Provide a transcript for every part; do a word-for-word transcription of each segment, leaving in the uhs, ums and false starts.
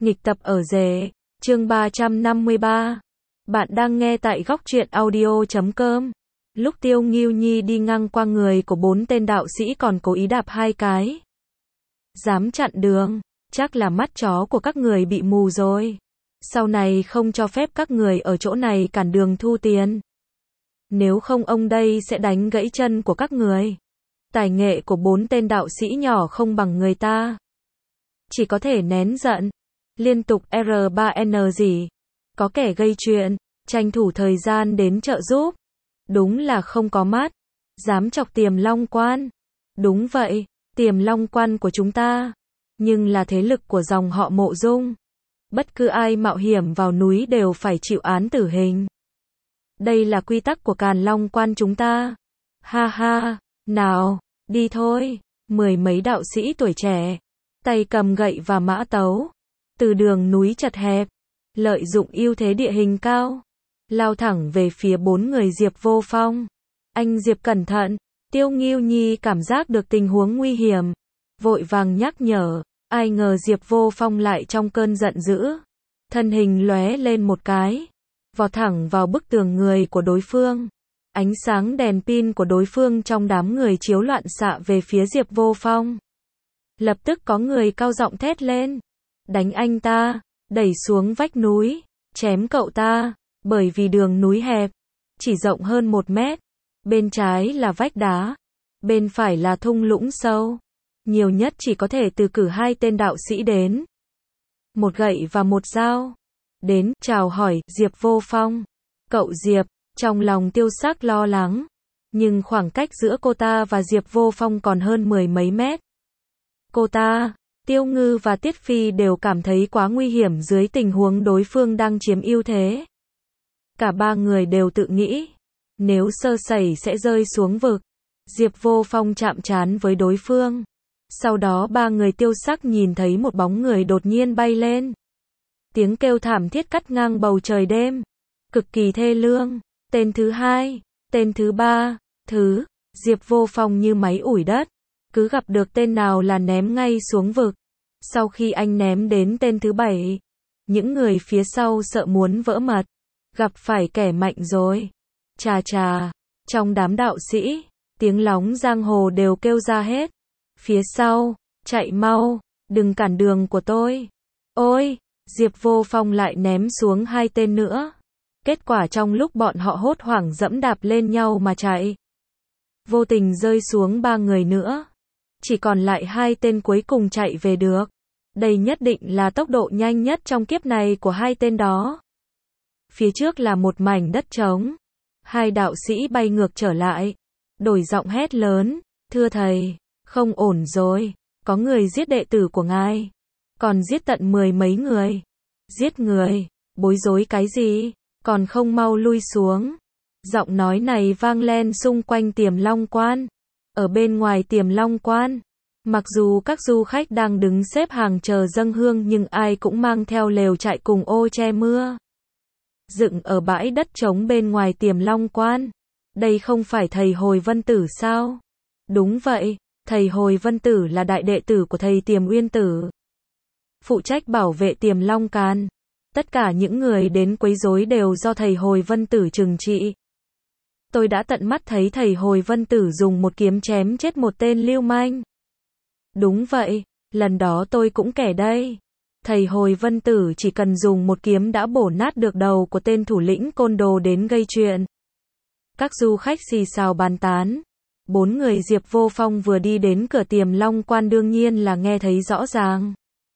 Nghịch tập ở rể, chương ba trăm năm mươi ba. Bạn đang nghe tại góc truyện audio chấm com. Lúc Tiêu Ngưu Nhi đi ngang qua người của bốn tên đạo sĩ còn cố ý đạp hai cái. Dám chặn đường, chắc là mắt chó của các người bị mù rồi. Sau này không cho phép các người ở chỗ này cản đường thu tiền. Nếu không ông đây sẽ đánh gãy chân của các người. Tài nghệ của bốn tên đạo sĩ nhỏ không bằng người ta. Chỉ có thể nén giận. Liên tục R ba N gì. Có kẻ gây chuyện, tranh thủ thời gian đến trợ giúp. Đúng là không có mắt. Dám chọc Tiềm Long Quan. Đúng vậy, Tiềm Long Quan của chúng ta. Nhưng là thế lực của dòng họ Mộ Dung. Bất cứ ai mạo hiểm vào núi đều phải chịu án tử hình. Đây là quy tắc của Càn Long Quan chúng ta. Ha ha, nào, đi thôi. Mười mấy đạo sĩ tuổi trẻ, tay cầm gậy và mã tấu. Từ đường núi chật hẹp, lợi dụng ưu thế địa hình cao, lao thẳng về phía bốn người Diệp Vô Phong. Anh Diệp cẩn thận, Tiêu Ngưu Nhi cảm giác được tình huống nguy hiểm. Vội vàng nhắc nhở, ai ngờ Diệp Vô Phong lại trong cơn giận dữ. Thân hình lóe lên một cái, vọt thẳng vào bức tường người của đối phương. Ánh sáng đèn pin của đối phương trong đám người chiếu loạn xạ về phía Diệp Vô Phong. Lập tức có người cao giọng thét lên. Đánh anh ta, đẩy xuống vách núi, chém cậu ta, bởi vì đường núi hẹp, chỉ rộng hơn một mét. Bên trái là vách đá, bên phải là thung lũng sâu. Nhiều nhất chỉ có thể từ cử hai tên đạo sĩ đến. Một gậy và một dao. Đến, chào hỏi, Diệp Vô Phong. Cậu Diệp, trong lòng Tiêu Sắc lo lắng. Nhưng khoảng cách giữa cô ta và Diệp Vô Phong còn hơn mười mấy mét. Cô ta, Tiêu Ngư và Tiết Phi đều cảm thấy quá nguy hiểm dưới tình huống đối phương đang chiếm ưu thế. Cả ba người đều tự nghĩ, nếu sơ sẩy sẽ rơi xuống vực. Diệp Vô Phong chạm trán với đối phương. Sau đó ba người Tiêu Sắc nhìn thấy một bóng người đột nhiên bay lên. Tiếng kêu thảm thiết cắt ngang bầu trời đêm. Cực kỳ thê lương. Tên thứ hai, tên thứ ba, thứ, Diệp Vô Phong như máy ủi đất. Cứ gặp được tên nào là ném ngay xuống vực. Sau khi anh ném đến tên thứ bảy, những người phía sau sợ muốn vỡ mật. Gặp phải kẻ mạnh rồi. Chà chà, trong đám đạo sĩ, tiếng lóng giang hồ đều kêu ra hết. Phía sau, chạy mau, đừng cản đường của tôi. Ôi, Diệp Vô Phong lại ném xuống hai tên nữa. Kết quả trong lúc bọn họ hốt hoảng dẫm đạp lên nhau mà chạy, vô tình rơi xuống ba người nữa. Chỉ còn lại hai tên cuối cùng chạy về được. Đây nhất định là tốc độ nhanh nhất trong kiếp này của hai tên đó. Phía trước là một mảnh đất trống. Hai đạo sĩ bay ngược trở lại, đổi giọng hét lớn, thưa thầy, không ổn rồi, có người giết đệ tử của ngài, còn giết tận mười mấy người. Giết người, bối rối cái gì, còn không mau lui xuống. Giọng nói này vang lên xung quanh Tiềm Long Quan. Ở bên ngoài Tiềm Long Quan, mặc dù các du khách đang đứng xếp hàng chờ dâng hương nhưng ai cũng mang theo lều trại cùng ô che mưa. Dựng ở bãi đất trống bên ngoài Tiềm Long Quan. Đây không phải thầy Hồi Vân Tử sao? Đúng vậy, thầy Hồi Vân Tử là đại đệ tử của thầy Tiềm Uyên Tử, phụ trách bảo vệ Tiềm Long Can. Tất cả những người đến quấy rối đều do thầy Hồi Vân Tử trừng trị. Tôi đã tận mắt thấy thầy Hồi Vân Tử dùng một kiếm chém chết một tên lưu manh. Đúng vậy, lần đó tôi cũng kể đây. Thầy Hồi Vân Tử chỉ cần dùng một kiếm đã bổ nát được đầu của tên thủ lĩnh côn đồ đến gây chuyện. Các du khách xì xào bàn tán. Bốn người Diệp Vô Phong vừa đi đến cửa Tiềm Long Quan đương nhiên là nghe thấy rõ ràng.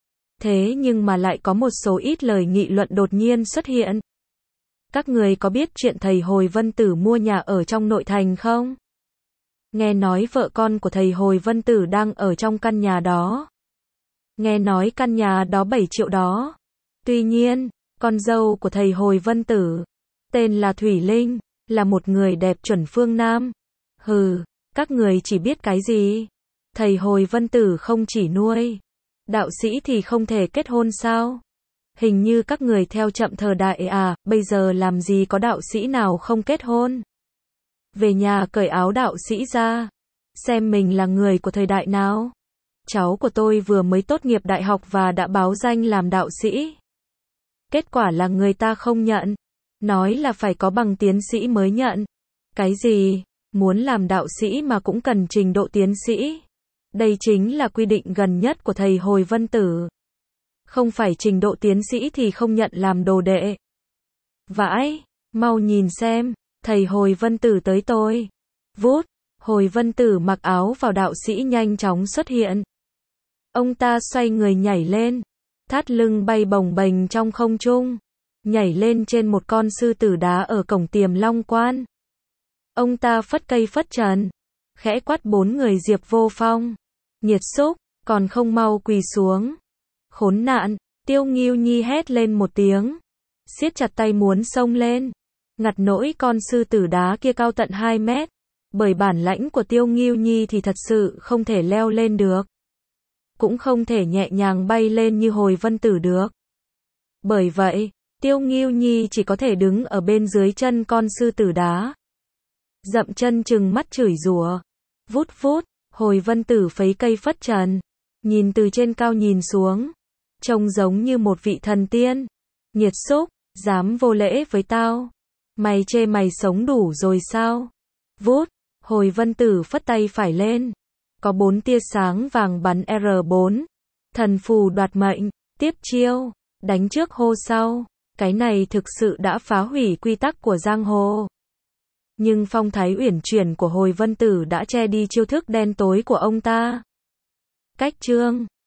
Thế nhưng mà lại có một số ít lời nghị luận đột nhiên xuất hiện. Các người có biết chuyện thầy Hồi Vân Tử mua nhà ở trong nội thành không? Nghe nói vợ con của thầy Hồi Vân Tử đang ở trong căn nhà đó. Nghe nói căn nhà đó bảy triệu đó. Tuy nhiên, con dâu của thầy Hồi Vân Tử, tên là Thủy Linh, là một người đẹp chuẩn phương Nam. Hừ, các người chỉ biết cái gì? Thầy Hồi Vân Tử không chỉ nuôi đạo sĩ thì không thể kết hôn sao? Hình như các người theo chậm thời đại à, bây giờ làm gì có đạo sĩ nào không kết hôn? Về nhà cởi áo đạo sĩ ra, xem mình là người của thời đại nào. cháu của tôi vừa mới tốt nghiệp đại học và đã báo danh làm đạo sĩ. Kết quả là người ta không nhận. Nói là phải có bằng tiến sĩ mới nhận. Cái gì? Muốn làm đạo sĩ mà cũng cần trình độ tiến sĩ. Đây chính là quy định gần nhất của thầy Hồi Vân Tử. Không phải trình độ tiến sĩ thì không nhận làm đồ đệ. Vãi, mau nhìn xem, thầy Hồi Vân Tử tới tôi. Vút, Hồi Vân Tử mặc áo vào đạo sĩ nhanh chóng xuất hiện. Ông ta xoay người nhảy lên, thắt lưng bay bồng bềnh trong không trung, nhảy lên trên một con sư tử đá ở cổng Tiềm Long Quan. Ông ta phất cây phất trần, khẽ quát bốn người Diệp Vô Phong. Nhiệt xúc, còn không mau quỳ xuống. Khốn nạn, Tiêu Ngưu Nhi hét lên một tiếng, siết chặt tay muốn xông lên, ngặt nỗi con sư tử đá kia cao tận hai mét, bởi bản lãnh của Tiêu Ngưu Nhi thì thật sự không thể leo lên được, cũng không thể nhẹ nhàng bay lên như Hồi Vân Tử được. Bởi vậy, Tiêu Ngưu Nhi chỉ có thể đứng ở bên dưới chân con sư tử đá, dậm chân trừng mắt chửi rủa. Vút vút, Hồi Vân Tử phấy cây phất trần, nhìn từ trên cao nhìn xuống, trông giống như một vị thần tiên. Nhiệt xúc, dám vô lễ với tao? Mày chê mày sống đủ rồi sao? Vút, Hồi Vân Tử phất tay phải lên, có bốn tia sáng vàng bắn R bốn. Thần phù đoạt mệnh, tiếp chiêu, đánh trước hô sau. Cái này thực sự đã phá hủy quy tắc của giang hồ. Nhưng phong thái uyển chuyển của Hồi Vân Tử đã che đi chiêu thức đen tối của ông ta. Cách chương